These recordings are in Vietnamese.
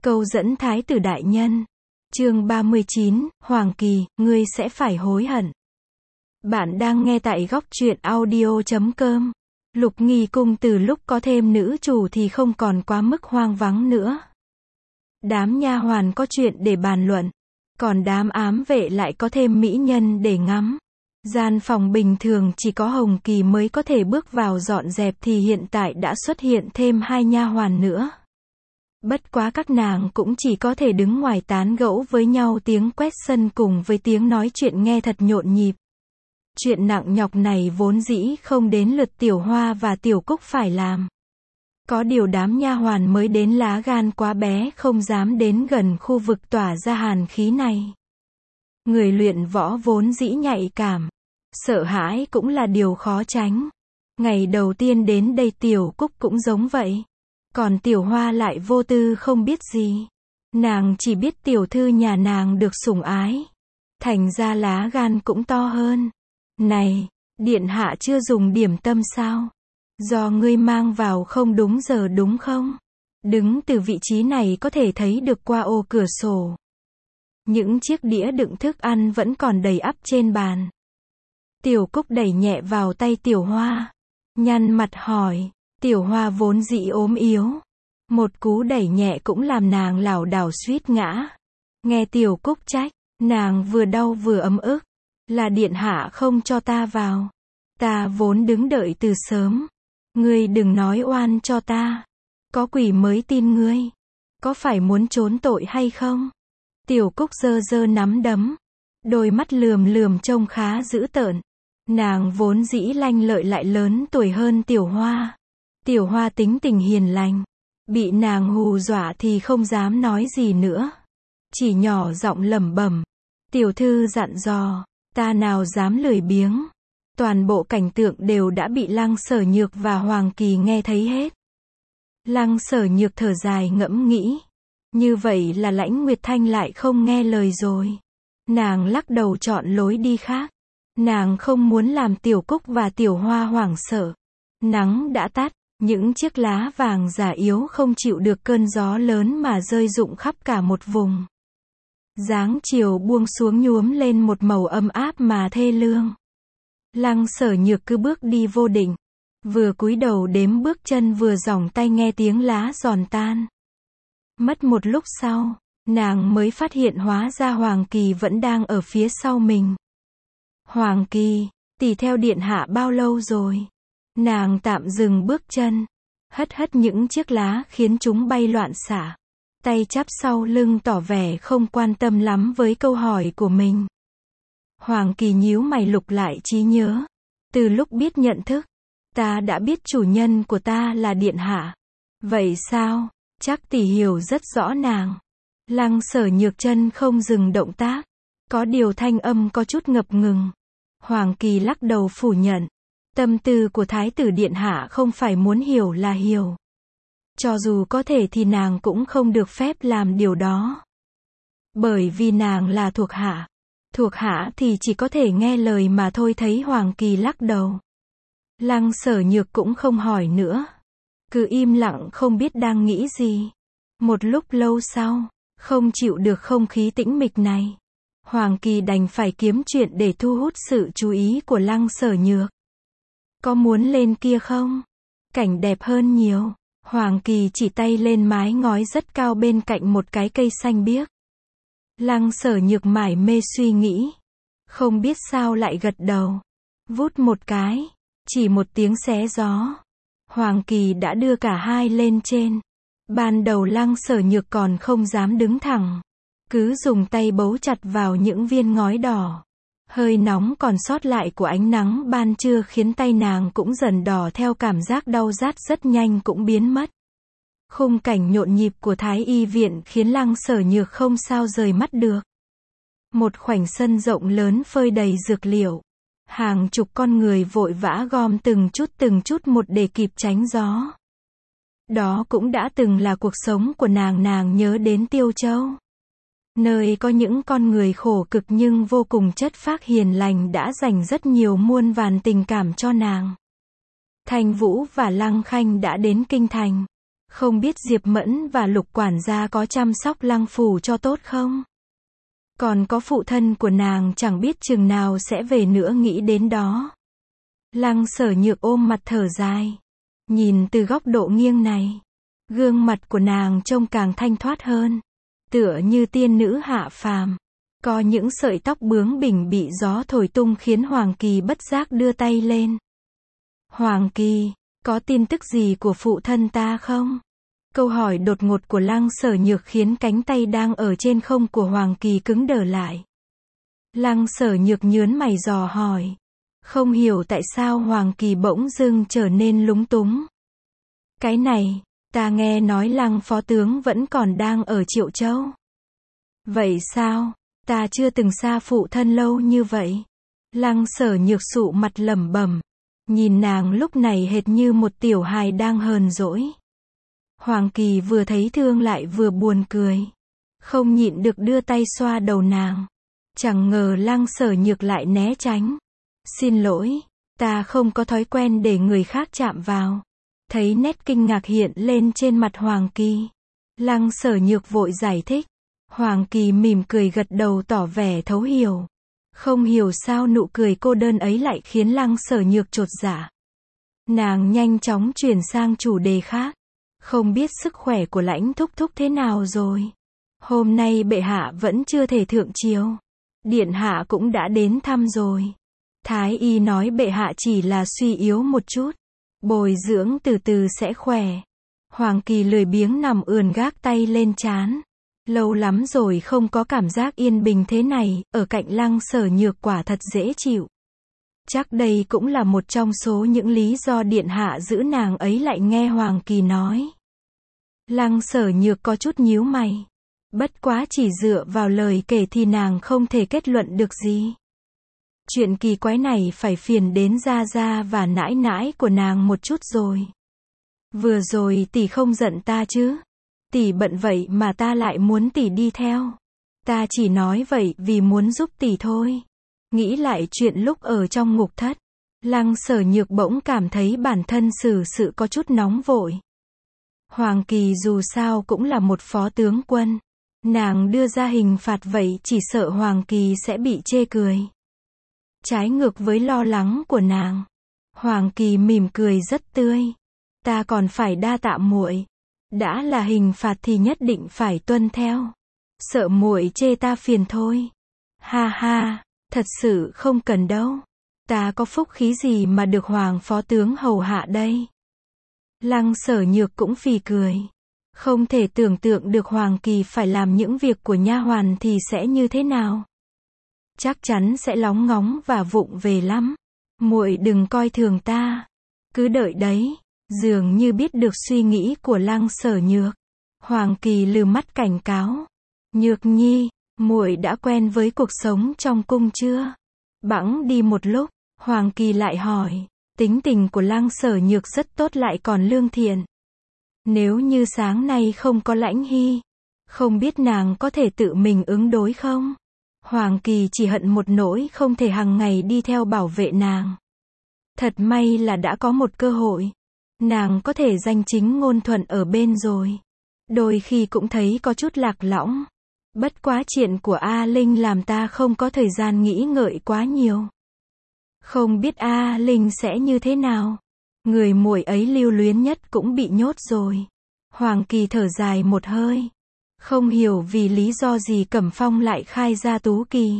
Câu dẫn thái tử đại nhân. Chương 39, Hoàng Kỳ, ngươi sẽ phải hối hận. Bạn đang nghe tại góc truyện audio.com. Lục Nghi cung từ lúc có thêm nữ chủ thì không còn quá mức hoang vắng nữa. Đám nha hoàn có chuyện để bàn luận, còn đám ám vệ lại có thêm mỹ nhân để ngắm. Gian phòng bình thường chỉ có Hồng Kỳ mới có thể bước vào dọn dẹp thì hiện tại đã xuất hiện thêm 2 nha hoàn nữa. Bất quá các nàng cũng chỉ có thể đứng ngoài tán gẫu với nhau, tiếng quét sân cùng với tiếng nói chuyện nghe thật nhộn nhịp. Chuyện nặng nhọc này vốn dĩ không đến lượt Tiểu Hoa và Tiểu Cúc phải làm. Có điều đám nha hoàn mới đến lá gan quá bé không dám đến gần khu vực tỏa ra hàn khí này. Người luyện võ vốn dĩ nhạy cảm, sợ hãi cũng là điều khó tránh. Ngày đầu tiên đến đây Tiểu Cúc cũng giống vậy. Còn Tiểu Hoa lại vô tư không biết gì. Nàng chỉ biết tiểu thư nhà nàng được sủng ái. Thành ra lá gan cũng to hơn. Này, điện hạ chưa dùng điểm tâm sao? Do ngươi mang vào không đúng giờ đúng không? Đứng từ vị trí này có thể thấy được qua ô cửa sổ. Những chiếc đĩa đựng thức ăn vẫn còn đầy ắp trên bàn. Tiểu Cúc đẩy nhẹ vào tay Tiểu Hoa. Nhăn mặt hỏi. Tiểu Hoa vốn dĩ ốm yếu. Một cú đẩy nhẹ cũng làm nàng lảo đảo suýt ngã. Nghe Tiểu Cúc trách, nàng vừa đau vừa ấm ức. Là điện hạ không cho ta vào. Ta vốn đứng đợi từ sớm. Ngươi đừng nói oan cho ta. Có quỷ mới tin ngươi. Có phải muốn trốn tội hay không? Tiểu Cúc giơ giơ nắm đấm. Đôi mắt lườm lườm trông khá dữ tợn. Nàng vốn dĩ lanh lợi lại lớn tuổi hơn Tiểu Hoa. Tiểu Hoa tính tình hiền lành. Bị nàng hù dọa thì không dám nói gì nữa. Chỉ nhỏ giọng lẩm bẩm. Tiểu thư dặn dò, ta nào dám lười biếng. Toàn bộ cảnh tượng đều đã bị Lăng Sở Nhược và Hoàng Kỳ nghe thấy hết. Lăng Sở Nhược thở dài ngẫm nghĩ. Như vậy là Lãnh Nguyệt Thanh lại không nghe lời rồi. Nàng lắc đầu chọn lối đi khác. Nàng không muốn làm Tiểu Cúc và Tiểu Hoa hoảng sợ. Nắng đã tắt. Những chiếc lá vàng già yếu không chịu được cơn gió lớn mà rơi rụng khắp cả một vùng. Dáng chiều buông xuống nhuốm lên một màu ấm áp mà thê lương. Lăng Sở Nhược cứ bước đi vô định. Vừa cúi đầu đếm bước chân vừa giỏng tay nghe tiếng lá giòn tan. Mất một lúc sau, nàng mới phát hiện hóa ra Hoàng Kỳ vẫn đang ở phía sau mình. Hoàng Kỳ, tỷ theo điện hạ bao lâu rồi? Nàng tạm dừng bước chân, hất những chiếc lá khiến chúng bay loạn xạ. Tay chắp sau lưng tỏ vẻ không quan tâm lắm với câu hỏi của mình. Hoàng Kỳ nhíu mày lục lại trí nhớ. Từ lúc biết nhận thức, ta đã biết chủ nhân của ta là điện hạ. Vậy sao? Chắc tỷ hiểu rất rõ nàng. Lăng Sở Nhược chân không dừng động tác. Có điều thanh âm có chút ngập ngừng. Hoàng Kỳ lắc đầu phủ nhận. Tâm tư của Thái tử điện hạ không phải muốn hiểu là hiểu. Cho dù có thể thì nàng cũng không được phép làm điều đó. Bởi vì nàng là thuộc hạ. Thuộc hạ thì chỉ có thể nghe lời mà thôi. Thấy Hoàng Kỳ lắc đầu, Lăng Sở Nhược cũng không hỏi nữa. Cứ im lặng không biết đang nghĩ gì. Một lúc lâu sau, không chịu được không khí tĩnh mịch này, Hoàng Kỳ đành phải kiếm chuyện để thu hút sự chú ý của Lăng Sở Nhược. Có muốn lên kia không? Cảnh đẹp hơn nhiều. Hoàng Kỳ chỉ tay lên mái ngói rất cao bên cạnh một cái cây xanh biếc. Lăng Sở Nhược mải mê suy nghĩ. Không biết sao lại gật đầu. Vút một cái. Chỉ một tiếng xé gió. Hoàng Kỳ đã đưa cả hai lên trên. Ban đầu Lăng Sở Nhược còn không dám đứng thẳng. Cứ dùng tay bấu chặt vào những viên ngói đỏ. Hơi nóng còn sót lại của ánh nắng ban trưa khiến tay nàng cũng dần đỏ theo, cảm giác đau rát rất nhanh cũng biến mất. Khung cảnh nhộn nhịp của Thái y viện khiến Lăng Sở Nhược không sao rời mắt được. Một khoảnh sân rộng lớn phơi đầy dược liệu. Hàng chục con người vội vã gom từng chút một để kịp tránh gió. Đó cũng đã từng là cuộc sống của nàng nhớ đến Tiêu Châu. Nơi có những con người khổ cực nhưng vô cùng chất phác hiền lành đã dành rất nhiều muôn vàn tình cảm cho nàng. Thanh Vũ và Lăng Khanh đã đến kinh thành. Không biết Diệp Mẫn và Lục quản gia có chăm sóc Lăng Phủ cho tốt không? Còn có phụ thân của nàng chẳng biết chừng nào sẽ về nữa, nghĩ đến đó. Lăng Sở Nhược ôm mặt thở dài. Nhìn từ góc độ nghiêng này, gương mặt của nàng trông càng thanh thoát hơn, tựa như tiên nữ hạ phàm. Có những sợi tóc bướng bỉnh bị gió thổi tung khiến Hoàng Kỳ bất giác đưa tay lên. Hoàng Kỳ, có tin tức gì của phụ thân ta không? Câu hỏi đột ngột của Lăng Sở Nhược khiến cánh tay đang ở trên không của Hoàng Kỳ cứng đờ lại. Lăng Sở Nhược nhớn mày dò hỏi. Không hiểu tại sao Hoàng Kỳ bỗng dưng trở nên lúng túng. Cái này, ta nghe nói Lăng phó tướng vẫn còn đang ở Triệu Châu. Vậy sao? Ta chưa từng xa phụ thân lâu như vậy. Lăng Sở Nhược sụ mặt lẩm bẩm, nhìn nàng lúc này hệt như một tiểu hài đang hờn dỗi. Hoàng Kỳ vừa thấy thương lại vừa buồn cười, không nhịn được đưa tay xoa đầu nàng. Chẳng ngờ Lăng Sở Nhược lại né tránh. Xin lỗi, ta không có thói quen để người khác chạm vào. Thấy nét kinh ngạc hiện lên trên mặt Hoàng Kỳ, Lăng Sở Nhược vội giải thích. Hoàng Kỳ mỉm cười gật đầu tỏ vẻ thấu hiểu. Không hiểu sao nụ cười cô đơn ấy lại khiến Lăng Sở Nhược chột dạ. Nàng nhanh chóng chuyển sang chủ đề khác. Không biết sức khỏe của Lãnh thúc thúc thế nào rồi? Hôm nay bệ hạ vẫn chưa thể thượng triều. Điện hạ cũng đã đến thăm rồi. Thái y nói bệ hạ chỉ là suy yếu một chút. Bồi dưỡng từ từ sẽ khỏe. Hoàng Kỳ lười biếng nằm ườn gác tay lên trán. Lâu lắm rồi không có cảm giác yên bình thế này, ở cạnh Lăng Sở Nhược quả thật dễ chịu. Chắc đây cũng là một trong số những lý do điện hạ giữ nàng ấy lại, nghe Hoàng Kỳ nói. Lăng Sở Nhược có chút nhíu mày. Bất quá chỉ dựa vào lời kể thì nàng không thể kết luận được gì. Chuyện kỳ quái này phải phiền đến gia gia và nãi nãi của nàng một chút rồi. Vừa rồi tỷ không giận ta chứ? Tỷ bận vậy mà ta lại muốn tỷ đi theo. Ta chỉ nói vậy vì muốn giúp tỷ thôi. Nghĩ lại chuyện lúc ở trong ngục thất, Lăng Sở Nhược bỗng cảm thấy bản thân xử sự có chút nóng vội. Hoàng Kỳ dù sao cũng là một phó tướng quân. Nàng đưa ra hình phạt vậy chỉ sợ Hoàng Kỳ sẽ bị chê cười. Trái ngược với lo lắng của nàng, Hoàng Kỳ mỉm cười rất tươi. Ta còn phải đa tạ muội. Đã là hình phạt thì nhất định phải tuân theo. Sợ muội chê ta phiền thôi. Ha ha, thật sự không cần đâu. Ta có phúc khí gì mà được Hoàng phó tướng hầu hạ đây. Lăng Sở Nhược cũng phì cười. Không thể tưởng tượng được Hoàng Kỳ phải làm những việc của nha hoàn thì sẽ như thế nào. Chắc chắn sẽ lóng ngóng và vụng về lắm. Muội đừng coi thường ta. Cứ đợi đấy. Dường như biết được suy nghĩ của Lăng Sở Nhược, Hoàng Kỳ lừ mắt cảnh cáo. Nhược nhi, muội đã quen với cuộc sống trong cung chưa? Bẵng đi một lúc, Hoàng Kỳ lại hỏi. Tính tình của Lăng Sở Nhược rất tốt lại còn lương thiện. Nếu như sáng nay không có Lãnh Hy, không biết nàng có thể tự mình ứng đối không? Hoàng Kỳ chỉ hận một nỗi không thể hàng ngày đi theo bảo vệ nàng. Thật may là đã có một cơ hội. Nàng có thể danh chính ngôn thuận ở bên rồi. Đôi khi cũng thấy có chút lạc lõng. Bất quá chuyện của A Linh làm ta không có thời gian nghĩ ngợi quá nhiều. Không biết A Linh sẽ như thế nào. Người muội ấy lưu luyến nhất cũng bị nhốt rồi. Hoàng Kỳ thở dài một hơi. Không hiểu vì lý do gì Cẩm Phong lại khai ra Tú Kỳ.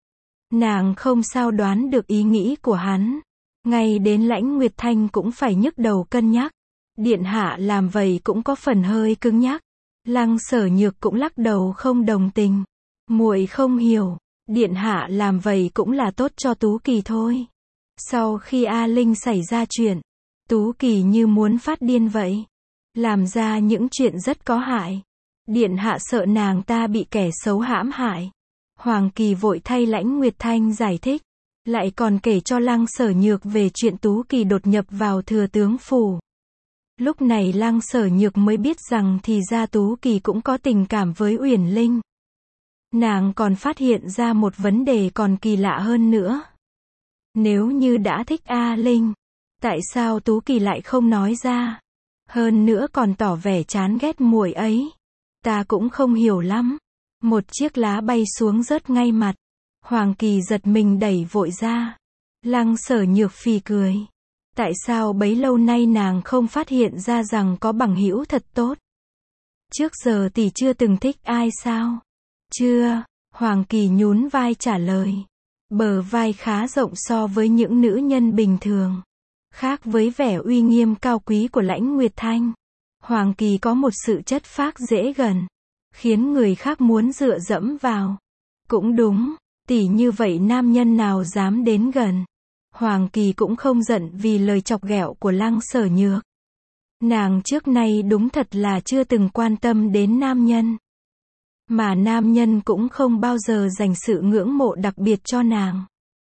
Nàng không sao đoán được ý nghĩ của hắn. Ngay đến Lãnh Nguyệt Thanh cũng phải nhức đầu cân nhắc. Điện hạ làm vậy cũng có phần hơi cứng nhắc. Lăng Sở Nhược cũng lắc đầu không đồng tình. Muội không hiểu, điện hạ làm vậy cũng là tốt cho Tú Kỳ thôi. Sau khi A Linh xảy ra chuyện, Tú Kỳ như muốn phát điên vậy. Làm ra những chuyện rất có hại. Điện hạ sợ nàng ta bị kẻ xấu hãm hại. Hoàng Kỳ vội thay Lãnh Nguyệt Thanh giải thích. Lại còn kể cho Lăng Sở Nhược về chuyện Tú Kỳ đột nhập vào thừa tướng phủ. Lúc này Lăng Sở Nhược mới biết rằng thì ra Tú Kỳ cũng có tình cảm với Uyển Linh. Nàng còn phát hiện ra một vấn đề còn kỳ lạ hơn nữa. Nếu như đã thích A Linh, tại sao Tú Kỳ lại không nói ra? Hơn nữa còn tỏ vẻ chán ghét muội ấy. Ta cũng không hiểu lắm. Một chiếc lá bay xuống rớt ngay mặt. Hoàng Kỳ giật mình đẩy vội ra. Lăng Sở Nhược phì cười. Tại sao bấy lâu nay nàng không phát hiện ra rằng có bằng hữu thật tốt? Trước giờ tỷ chưa từng thích ai sao? Chưa, Hoàng Kỳ nhún vai trả lời. Bờ vai khá rộng so với những nữ nhân bình thường. Khác với vẻ uy nghiêm cao quý của Lãnh Nguyệt Thanh, Hoàng Kỳ có một sự chất phác dễ gần, khiến người khác muốn dựa dẫm vào. Cũng đúng, tỷ như vậy nam nhân nào dám đến gần. Hoàng Kỳ cũng không giận vì lời chọc ghẹo của Lăng Sở Nhược. Nàng trước nay đúng thật là chưa từng quan tâm đến nam nhân. Mà nam nhân cũng không bao giờ dành sự ngưỡng mộ đặc biệt cho nàng.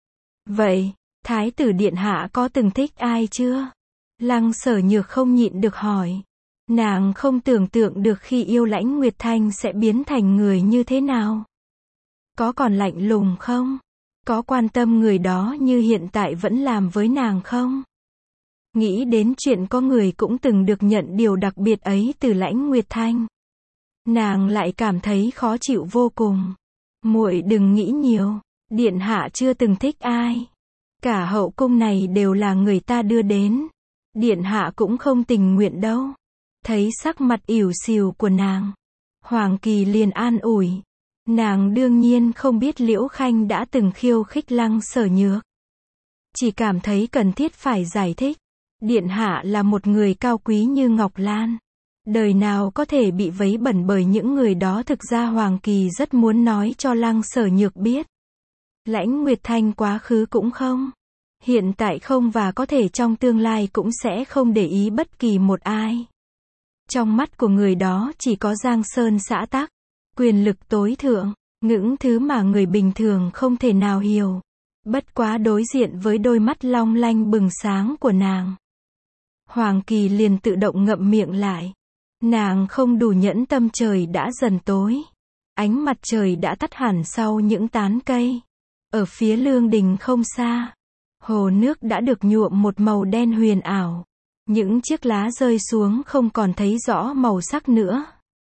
Vậy, Thái tử điện hạ có từng thích ai chưa? Lăng Sở Nhược không nhịn được hỏi. Nàng không tưởng tượng được khi yêu Lãnh Nguyệt Thanh sẽ biến thành người như thế nào. Có còn lạnh lùng không? Có quan tâm người đó như hiện tại vẫn làm với nàng không? Nghĩ đến chuyện có người cũng từng được nhận điều đặc biệt ấy từ Lãnh Nguyệt Thanh, nàng lại cảm thấy khó chịu vô cùng. Muội đừng nghĩ nhiều, điện hạ chưa từng thích ai. Cả hậu cung này đều là người ta đưa đến. Điện hạ cũng không tình nguyện đâu. Thấy sắc mặt ỉu xìu của nàng, Hoàng Kỳ liền an ủi. Nàng đương nhiên không biết Liễu Khanh đã từng khiêu khích Lăng Sở Nhược. Chỉ cảm thấy cần thiết phải giải thích. Điện hạ là một người cao quý như Ngọc Lan. Đời nào có thể bị vấy bẩn bởi những người đó. Thực ra Hoàng Kỳ rất muốn nói cho Lăng Sở Nhược biết. Lãnh Nguyệt Thanh quá khứ cũng không. Hiện tại không và có thể trong tương lai cũng sẽ không để ý bất kỳ một ai. Trong mắt của người đó chỉ có giang sơn xã tắc, quyền lực tối thượng, những thứ mà người bình thường không thể nào hiểu. Bất quá đối diện với đôi mắt long lanh bừng sáng của nàng, Hoàng Kỳ liền tự động ngậm miệng lại. Nàng không đủ nhẫn tâm. Trời đã dần tối. Ánh mặt trời đã tắt hẳn sau những tán cây. Ở phía lương đình không xa, hồ nước đã được nhuộm một màu đen huyền ảo. Những chiếc lá rơi xuống không còn thấy rõ màu sắc nữa.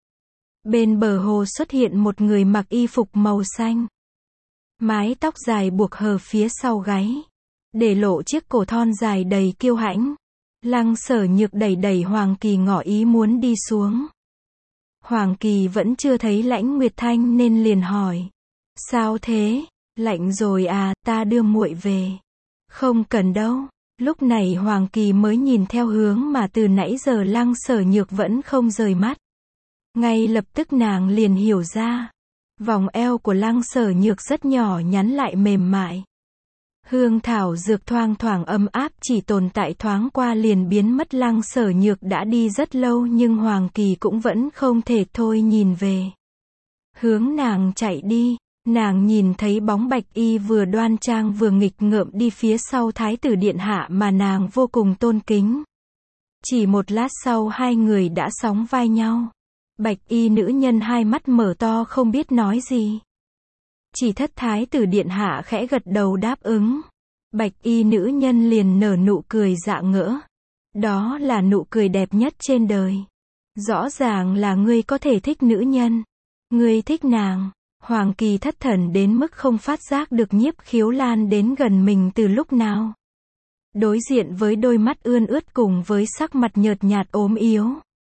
Bên bờ hồ xuất hiện một người mặc y phục màu xanh. Mái tóc dài buộc hờ phía sau gáy, để lộ chiếc cổ thon dài đầy kiêu hãnh. Lăng Sở Nhược đẩy đẩy Hoàng Kỳ ngỏ ý muốn đi xuống. Hoàng Kỳ vẫn chưa thấy Lãnh Nguyệt Thanh nên liền hỏi. Sao thế? Lạnh rồi à, ta đưa muội về. Không cần đâu. Lúc này Hoàng Kỳ mới nhìn theo hướng mà từ nãy giờ Lăng Sở Nhược vẫn không rời mắt. Ngay lập tức nàng liền hiểu ra. Vòng eo của Lăng Sở Nhược rất nhỏ nhắn lại mềm mại. Hương thảo dược thoang thoảng ấm áp chỉ tồn tại thoáng qua liền biến mất. Lăng Sở Nhược đã đi rất lâu nhưng Hoàng Kỳ cũng vẫn không thể thôi nhìn về hướng nàng chạy đi. Nàng nhìn thấy bóng Bạch Y vừa đoan trang vừa nghịch ngợm đi phía sau Thái tử điện hạ mà nàng vô cùng tôn kính. Chỉ một lát sau hai người đã sóng vai nhau. Bạch Y nữ nhân hai mắt mở to không biết nói gì. Chỉ thất Thái tử điện hạ khẽ gật đầu đáp ứng. Bạch Y nữ nhân liền nở nụ cười rạng ngỡ. Đó là nụ cười đẹp nhất trên đời. Rõ ràng là ngươi có thể thích nữ nhân. Ngươi thích nàng. Hoàng Kỳ thất thần đến mức không phát giác được Nhiếp Khiếu Lan đến gần mình từ lúc nào. Đối diện với đôi mắt ươn ướt cùng với sắc mặt nhợt nhạt ốm yếu,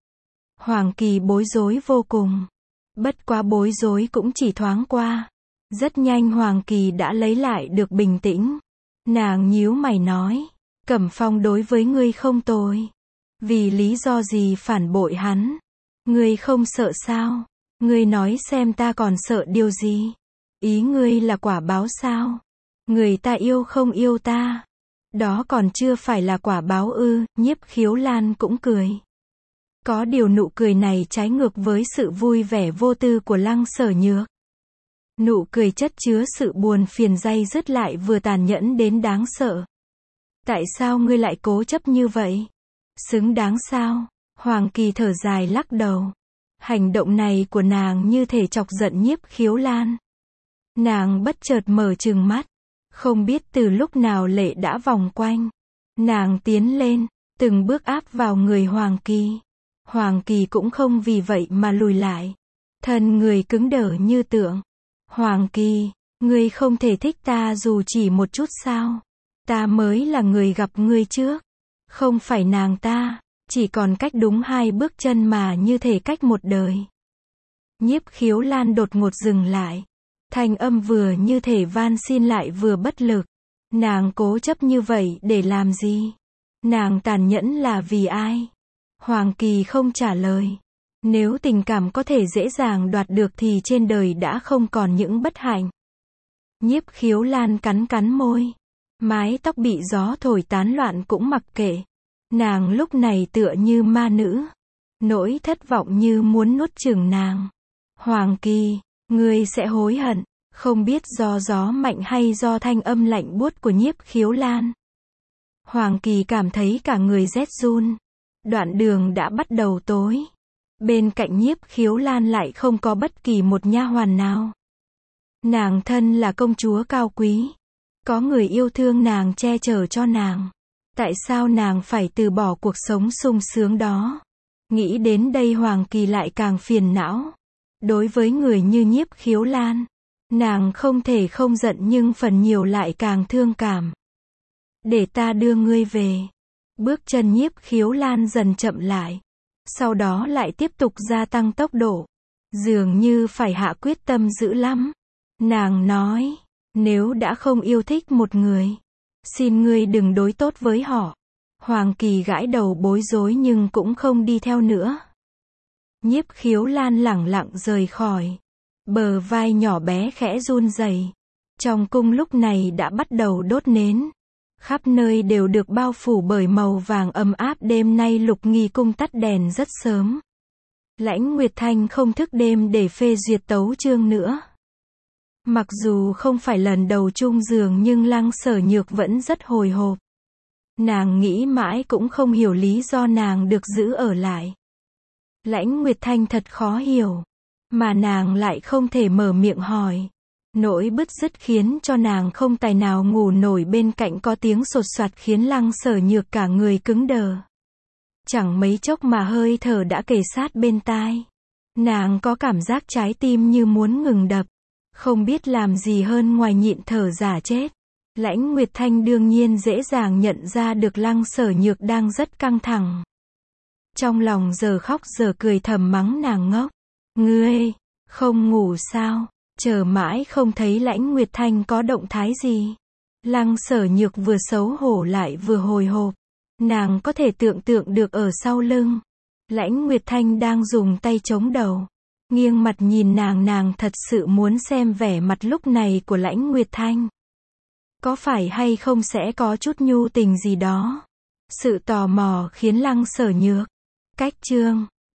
Hoàng Kỳ bối rối vô cùng. Bất quá bối rối cũng chỉ thoáng qua. Rất nhanh Hoàng Kỳ đã lấy lại được bình tĩnh. Nàng nhíu mày nói. Cẩm Phong đối với ngươi không tồi. Vì lý do gì phản bội hắn? Ngươi không sợ sao? Ngươi nói xem ta còn sợ điều gì? Ý ngươi là quả báo sao? Người ta yêu không yêu ta? Đó còn chưa phải là quả báo ư? Nhiếp Khiếu Lan cũng cười. Có điều nụ cười này trái ngược với sự vui vẻ vô tư của Lăng Sở Nhược. Nụ cười chất chứa sự buồn phiền day dứt lại vừa tàn nhẫn đến đáng sợ. Tại sao ngươi lại cố chấp như vậy? Xứng đáng sao? Hoàng Kỳ thở dài lắc đầu. Hành động này của nàng như thể chọc giận Nhiếp Khiếu Lan. Nàng bất chợt mở trừng mắt. Không biết từ lúc nào lệ đã vòng quanh. Nàng tiến lên, từng bước áp vào người Hoàng Kỳ. Hoàng Kỳ cũng không vì vậy mà lùi lại. Thân người cứng đờ như tượng. Hoàng Kỳ, ngươi không thể thích ta dù chỉ một chút sao? Ta mới là người gặp ngươi trước. Không phải nàng ta. Chỉ còn cách đúng 2 bước chân mà như thể cách một đời. Nhiếp Khiếu Lan đột ngột dừng lại. Thanh âm vừa như thể van xin lại vừa bất lực. Nàng cố chấp như vậy để làm gì? Nàng tàn nhẫn là vì ai? Hoàng Kỳ không trả lời. Nếu tình cảm có thể dễ dàng đoạt được thì trên đời đã không còn những bất hạnh. Nhiếp Khiếu Lan cắn cắn môi. Mái tóc bị gió thổi tán loạn cũng mặc kệ. Nàng lúc này tựa như ma nữ. Nỗi thất vọng như muốn nuốt chửng nàng. Hoàng Kỳ, ngươi sẽ hối hận. Không biết do gió mạnh hay do thanh âm lạnh buốt của Nhiếp Khiếu Lan. Hoàng Kỳ cảm thấy cả người rét run. Đoạn đường đã bắt đầu tối. Bên cạnh Nhiếp Khiếu Lan lại không có bất kỳ một nha hoàn nào. Nàng thân là công chúa cao quý. Có người yêu thương nàng che chở cho nàng. Tại sao nàng phải từ bỏ cuộc sống sung sướng đó? Nghĩ đến đây Hoàng Kỳ lại càng phiền não. Đối với người như Nhiếp Khiếu Lan, nàng không thể không giận nhưng phần nhiều lại càng thương cảm. Để ta đưa ngươi về. Bước chân Nhiếp Khiếu Lan dần chậm lại. Sau đó lại tiếp tục gia tăng tốc độ. Dường như phải hạ quyết tâm dữ lắm. Nàng nói, nếu đã không yêu thích một người, xin ngươi đừng đối tốt với họ. Hoàng Kỳ gãi đầu bối rối nhưng cũng không đi theo nữa. Nhiếp Khiếu Lan lẳng lặng rời khỏi. Bờ vai nhỏ bé khẽ run rẩy. Trong cung lúc này đã bắt đầu đốt nến. Khắp nơi đều được bao phủ bởi màu vàng ấm áp. Đêm nay Lục Nghi cung tắt đèn rất sớm. Lãnh Nguyệt Thanh không thức đêm để phê duyệt tấu chương nữa. Mặc dù không phải lần đầu chung giường nhưng Lăng Sở Nhược vẫn rất hồi hộp. Nàng nghĩ mãi cũng không hiểu lý do nàng được giữ ở lại. Lãnh Nguyệt Thanh thật khó hiểu. Mà nàng lại không thể mở miệng hỏi. Nỗi bứt rứt khiến cho nàng không tài nào ngủ nổi. Bên cạnh có tiếng sột soạt khiến Lăng Sở Nhược cả người cứng đờ. Chẳng mấy chốc mà hơi thở đã kề sát bên tai. Nàng có cảm giác trái tim như muốn ngừng đập. Không biết làm gì hơn ngoài nhịn thở giả chết. Lãnh Nguyệt Thanh đương nhiên dễ dàng nhận ra được Lăng Sở Nhược đang rất căng thẳng. Trong lòng giờ khóc giờ cười thầm mắng nàng ngốc. Ngươi, không ngủ sao? Chờ mãi không thấy Lãnh Nguyệt Thanh có động thái gì. Lăng Sở Nhược vừa xấu hổ lại vừa hồi hộp. Nàng có thể tưởng tượng được ở sau lưng. Lãnh Nguyệt Thanh đang dùng tay chống đầu. Nghiêng mặt nhìn nàng thật sự muốn xem vẻ mặt lúc này của Lãnh Nguyệt Thanh. Có phải hay không sẽ có chút nhu tình gì đó. Sự tò mò khiến Lăng Sở Nhược. Cách chương